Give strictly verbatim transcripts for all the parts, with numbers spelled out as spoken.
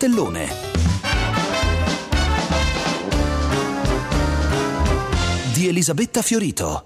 cartellone. Di Elisabetta Fiorito.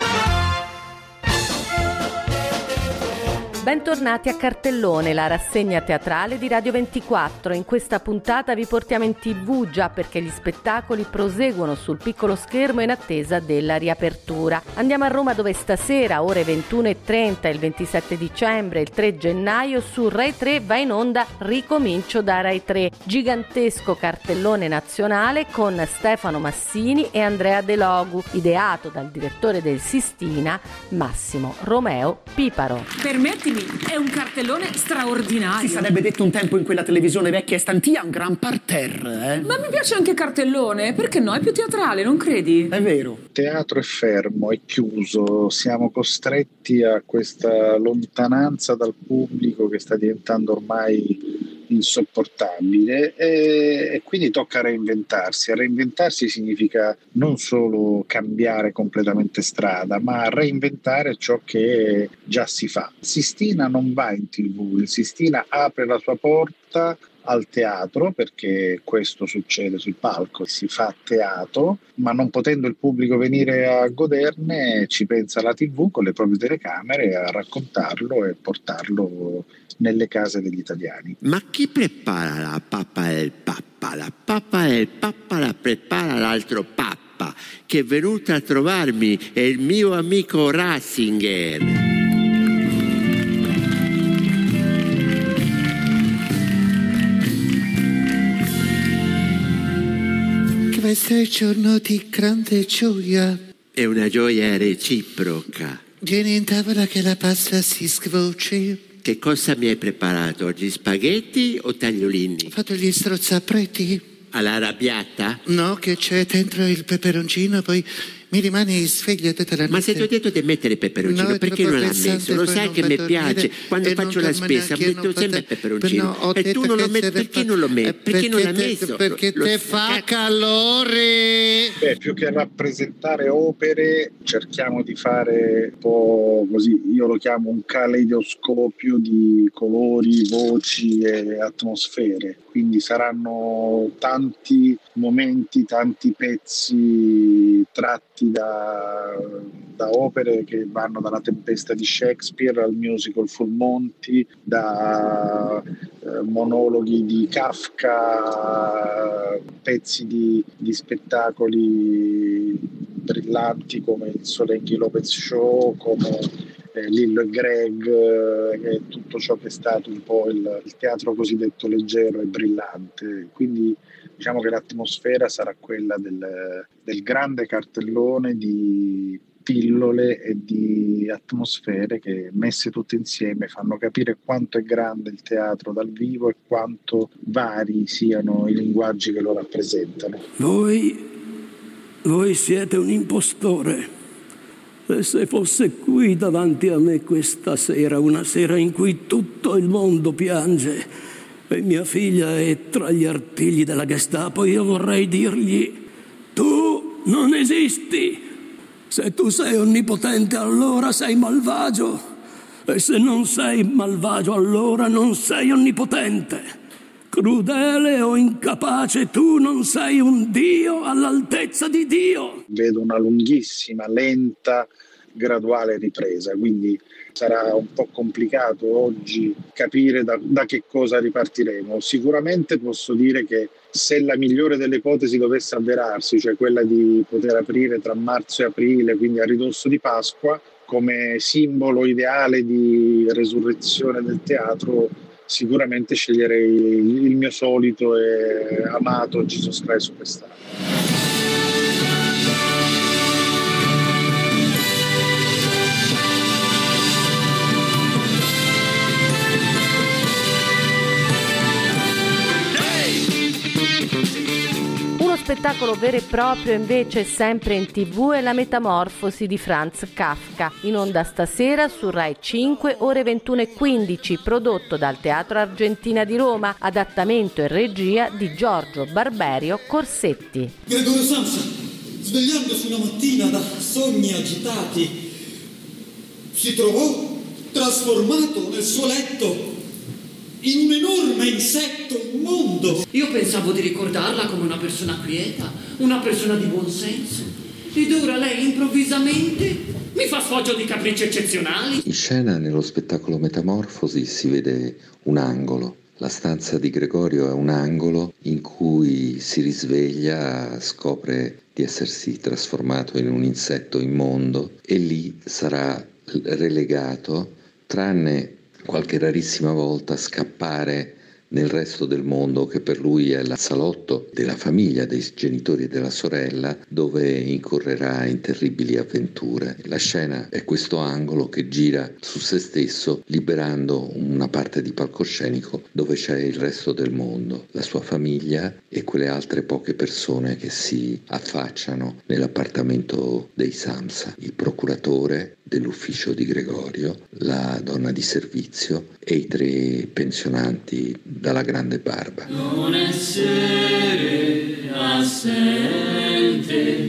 Bentornati a Cartellone, la rassegna teatrale di Radio ventiquattro. In questa puntata vi portiamo in tivù, già perché gli spettacoli proseguono sul piccolo schermo in attesa della riapertura. Andiamo a Roma, dove stasera, ore ventuno e trenta, il ventisette dicembre e il tre gennaio, su Rai tre va in onda Ricomincio da Rai tre. Gigantesco cartellone nazionale con Stefano Massini e Andrea De Logu, ideato dal direttore del Sistina, Massimo Romeo Piparo. Permettimi, è un cartellone straordinario. Si sarebbe detto un tempo in quella televisione vecchia e stantia, un gran parterre, eh? Ma mi piace anche cartellone, perché no? È più teatrale, non credi? È vero. Il teatro è fermo, è chiuso, siamo costretti a questa lontananza dal pubblico che sta diventando ormai insopportabile e, e quindi tocca reinventarsi. A reinventarsi significa non solo cambiare completamente strada, ma reinventare ciò che già si fa. Sistina non va in tivù, il Sistina apre la sua porta al teatro, perché questo succede sul palco, si fa teatro, ma non potendo il pubblico venire a goderne, ci pensa la tivù con le proprie telecamere a raccontarlo e portarlo nelle case degli italiani. Ma chi prepara la pappa del pappa? La pappa del pappa la prepara l'altro pappa che è venuto a trovarmi, è il mio amico Ratzinger. Questo è il giorno di grande gioia. È una gioia reciproca. Vieni in tavola che la pasta si scuoce. Che cosa mi hai preparato? Gli spaghetti o tagliolini? Ho fatto gli strozzapreti. All'arrabbiata? No, che c'è dentro il peperoncino, poi mi rimani sveglia tutta la notte. Ma se ti ho detto di mettere il peperoncino, no, perché non l'ha messo? Lo sai che mi piace. Quando faccio la spesa metto sempre il peperoncino. No, e tu non lo metti, perché non lo metti? Perché non l'ha te, messo? Perché lo, te lo fa calore. Beh, più che rappresentare opere, cerchiamo di fare un po' così, io lo chiamo un caleidoscopio di colori, voci e atmosfere. Quindi saranno tanti momenti, tanti pezzi tratti da, da opere che vanno dalla Tempesta di Shakespeare al musical Full Monty, da eh, monologhi di Kafka, pezzi di, di spettacoli brillanti come il Solenki Lopez Show, come eh, Lillo e Greg, eh, tutto ciò che è stato un po' il, il teatro cosiddetto leggero e brillante. Quindi diciamo che l'atmosfera sarà quella del, del grande cartellone di pillole e di atmosfere che messe tutte insieme fanno capire quanto è grande il teatro dal vivo e quanto vari siano i linguaggi che lo rappresentano. Voi, voi siete un impostore. E se fosse qui davanti a me questa sera, una sera in cui tutto il mondo piange e mia figlia è tra gli artigli della Gestapo, io vorrei dirgli: tu non esisti. Se tu sei onnipotente, allora sei malvagio, e se non sei malvagio, allora non sei onnipotente. Crudele o incapace, tu non sei un Dio all'altezza di Dio. Vedo una lunghissima, lenta, graduale ripresa, quindi sarà un po' complicato oggi capire da, da che cosa ripartiremo. Sicuramente posso dire che se la migliore delle ipotesi dovesse avverarsi, cioè quella di poter aprire tra marzo e aprile, quindi a ridosso di Pasqua, come simbolo ideale di resurrezione del teatro, sicuramente sceglierei il mio solito e amato Jesus Christ Superstar. Uno spettacolo vero e proprio invece sempre in tivù è La Metamorfosi di Franz Kafka, in onda stasera su Rai cinque ore ventuno e quindici, prodotto dal Teatro Argentina di Roma, adattamento e regia di Giorgio Barberio Corsetti. Gregorio Samsa, svegliandosi una mattina da sogni agitati, si trovò trasformato nel suo letto in un enorme insetto immondo. Io pensavo di ricordarla come una persona quieta, una persona di buon senso. Ed ora lei improvvisamente mi fa sfoggio di capricci eccezionali. In scena, nello spettacolo Metamorfosi, si vede un angolo. La stanza di Gregorio è un angolo in cui si risveglia, scopre di essersi trasformato in un insetto immondo e lì sarà relegato, tranne qualche rarissima volta, scappare nel resto del mondo, che per lui è il salotto della famiglia, dei genitori e della sorella, dove incorrerà in terribili avventure. La scena è questo angolo che gira su se stesso, liberando una parte di palcoscenico dove c'è il resto del mondo, la sua famiglia e quelle altre poche persone che si affacciano nell'appartamento dei Samsa, il procuratore dell'ufficio di Gregorio, la donna di servizio e i tre pensionanti dalla grande barba. Non essere assente,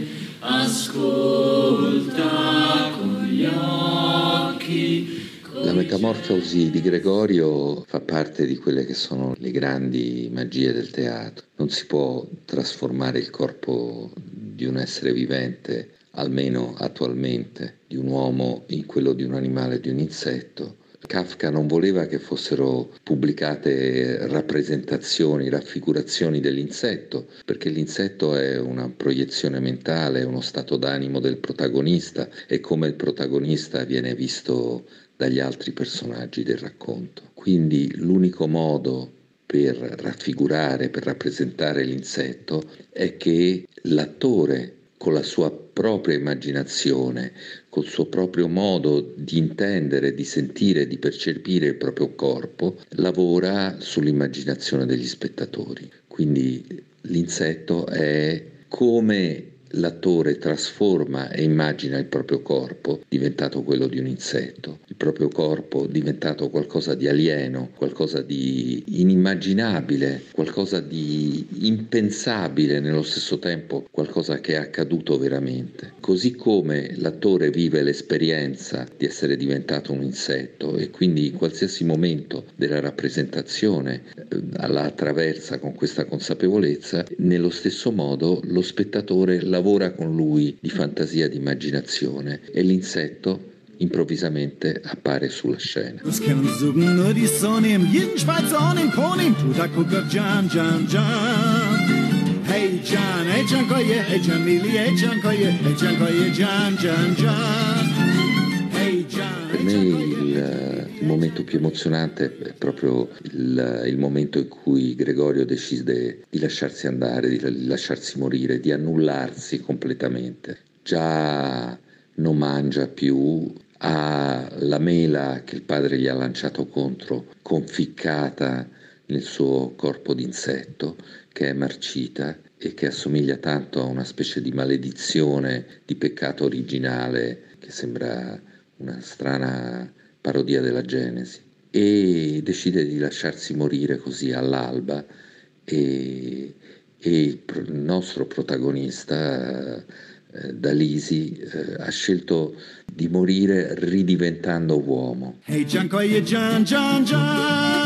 ascolta con gli occhi. La metamorfosi di Gregorio fa parte di quelle che sono le grandi magie del teatro. Non si può trasformare il corpo di un essere vivente, almeno attualmente, di un uomo in quello di un animale, di un insetto. Kafka non voleva che fossero pubblicate rappresentazioni, raffigurazioni dell'insetto, perché l'insetto è una proiezione mentale, uno stato d'animo del protagonista e come il protagonista viene visto dagli altri personaggi del racconto. Quindi l'unico modo per raffigurare, per rappresentare l'insetto è che l'attore, con la sua propria immaginazione, col suo proprio modo di intendere, di sentire, di percepire il proprio corpo, lavora sull'immaginazione degli spettatori. Quindi l'insetto è come l'attore trasforma e immagina il proprio corpo diventato quello di un insetto, il proprio corpo diventato qualcosa di alieno, qualcosa di inimmaginabile, qualcosa di impensabile, nello stesso tempo qualcosa che è accaduto veramente. Così come l'attore vive l'esperienza di essere diventato un insetto e quindi in qualsiasi momento della rappresentazione eh, la attraversa con questa consapevolezza, nello stesso modo lo spettatore lavora con lui di fantasia, di immaginazione e l'insetto improvvisamente appare sulla scena. Hey John, hey John Coye, hey John Lily, hey John Coye, hey John Coye, John, John, John. Hey John. Per me il, il momento più emozionante è proprio il, il momento in cui Gregorio decide di lasciarsi andare, di, di lasciarsi morire, di annullarsi completamente. Già non mangia più, ha la mela che il padre gli ha lanciato contro conficcata nel suo corpo d'insetto, che è marcita e che assomiglia tanto a una specie di maledizione, di peccato originale, che sembra una strana parodia della Genesi, e decide di lasciarsi morire così all'alba e, e il, il nostro protagonista, eh, Dalisi, eh, ha scelto di morire ridiventando uomo. Hey John Coye, John, John, John.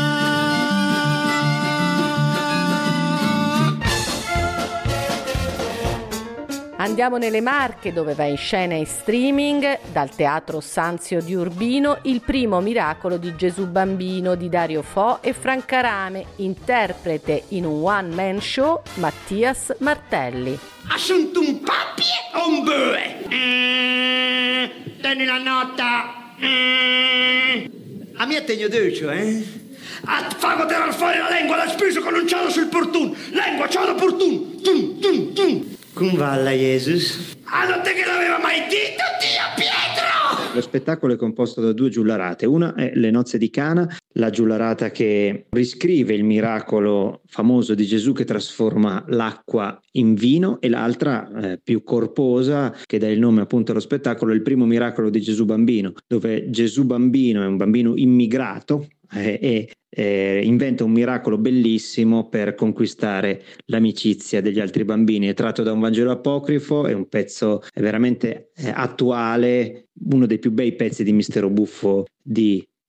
Andiamo nelle Marche, dove va in scena in streaming dal Teatro Sanzio di Urbino Il primo miracolo di Gesù Bambino di Dario Fo e Franca Rame, interprete in un one man show Mattias Martelli. Assunto un pappie o un bue? Mm, tieni la nota. Mm. A me tegno duccio, eh? A fago tirar fuori la lingua, la spiso con un cialo sul portun. Lingua, cialo portun. Tum, tum, tum. Come va la Jesus? Ah, non te che l'aveva mai detto, Dio Pietro! Lo spettacolo è composto da due giullarate. Una è Le nozze di Cana, la giullarata che riscrive il miracolo famoso di Gesù che trasforma l'acqua in vino, e l'altra eh, più corposa, che dà il nome appunto allo spettacolo, Il primo miracolo di Gesù Bambino, dove Gesù Bambino è un bambino immigrato e eh, eh, inventa un miracolo bellissimo per conquistare l'amicizia degli altri bambini. È tratto da un Vangelo apocrifo, è un pezzo veramente eh, attuale, uno dei più bei pezzi di Mistero Buffo di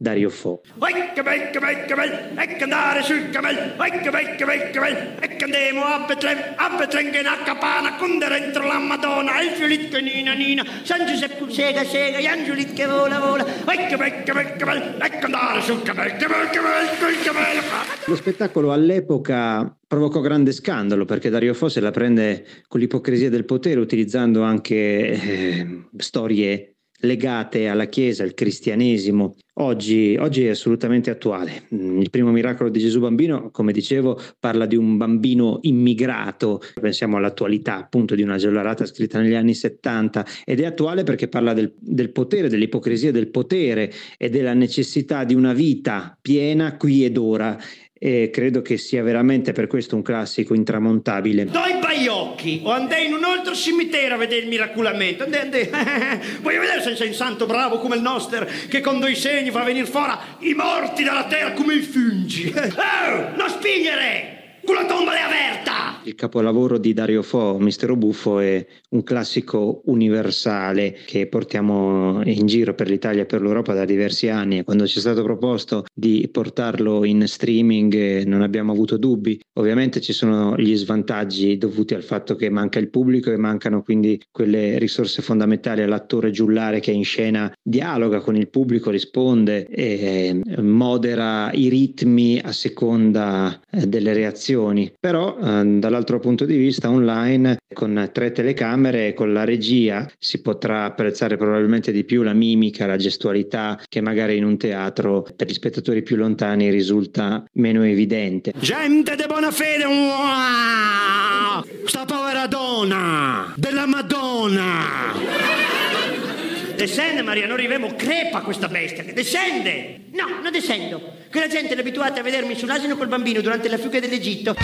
Dario Fo. Oi che bel, che bel, che bel, e che andare sul camel, oi che bel, che bel, che bel, e che andiamo a Betlem, a Betlem che na capana, con dentro la Madonna, il fiolit che nina nina, San Giuseppe sega sega, gli angelit che vola vola, oi che bel, che bel, che bel, e che andare sul camel, che bel, che bel, che bel. Lo spettacolo all'epoca provocò grande scandalo perché Dario Fo se la prende con l'ipocrisia del potere, utilizzando anche eh, storie legate alla Chiesa, al cristianesimo. Oggi, oggi è assolutamente attuale. Il primo miracolo di Gesù bambino, come dicevo, parla di un bambino immigrato. Pensiamo all'attualità appunto di una giallarata scritta negli anni settanta, ed è attuale perché parla del, del potere, dell'ipocrisia del potere e della necessità di una vita piena qui ed ora. E credo che sia veramente per questo un classico intramontabile. Doi baiocchi, o andai in un altro cimitero a vedere il miracolamento. Andai, andai. Voglio vedere se sei un santo bravo come il nostro, che con due segni fa venire fuori i morti dalla terra come i fungi. Oh, non spigliere! Con la tomba è aperta! Il capolavoro di Dario Fo, Mistero Buffo, è un classico universale che portiamo in giro per l'Italia e per l'Europa da diversi anni, e quando ci è stato proposto di portarlo in streaming non abbiamo avuto dubbi. Ovviamente ci sono gli svantaggi dovuti al fatto che manca il pubblico e mancano quindi quelle risorse fondamentali all'attore giullare che in scena dialoga con il pubblico, risponde e modera i ritmi a seconda delle reazioni. Però eh, dall'altro punto di vista online, con tre telecamere e con la regia, si potrà apprezzare probabilmente di più la mimica, la gestualità, che magari in un teatro per gli spettatori più lontani risulta meno evidente. Gente di buona fede, wow! Sta povera donna della Madonna! Descende Maria, non arriviamo, crepa questa bestia, descende! No, non descendo, che la gente è abituata a vedermi sull'asino col bambino durante la fuga dell'Egitto.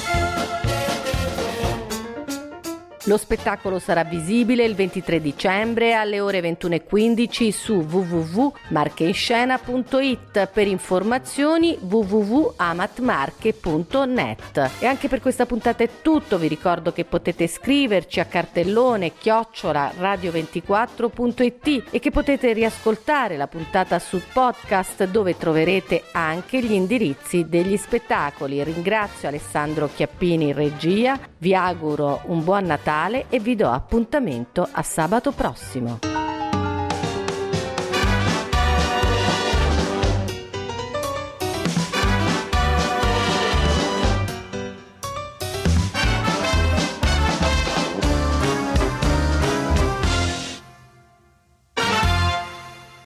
Lo spettacolo sarà visibile il ventitré dicembre alle ore ventuno e quindici su w w w punto marcheinscena punto i t. Per informazioni w w w punto amatmarche punto net. E anche per questa puntata è tutto. Vi ricordo che potete scriverci a cartellone chiocciola radio ventiquattro punto i t e che potete riascoltare la puntata su podcast, dove troverete anche gli indirizzi degli spettacoli. Ringrazio Alessandro Chiappini in regia, vi auguro un buon Natale e vi do appuntamento a sabato prossimo.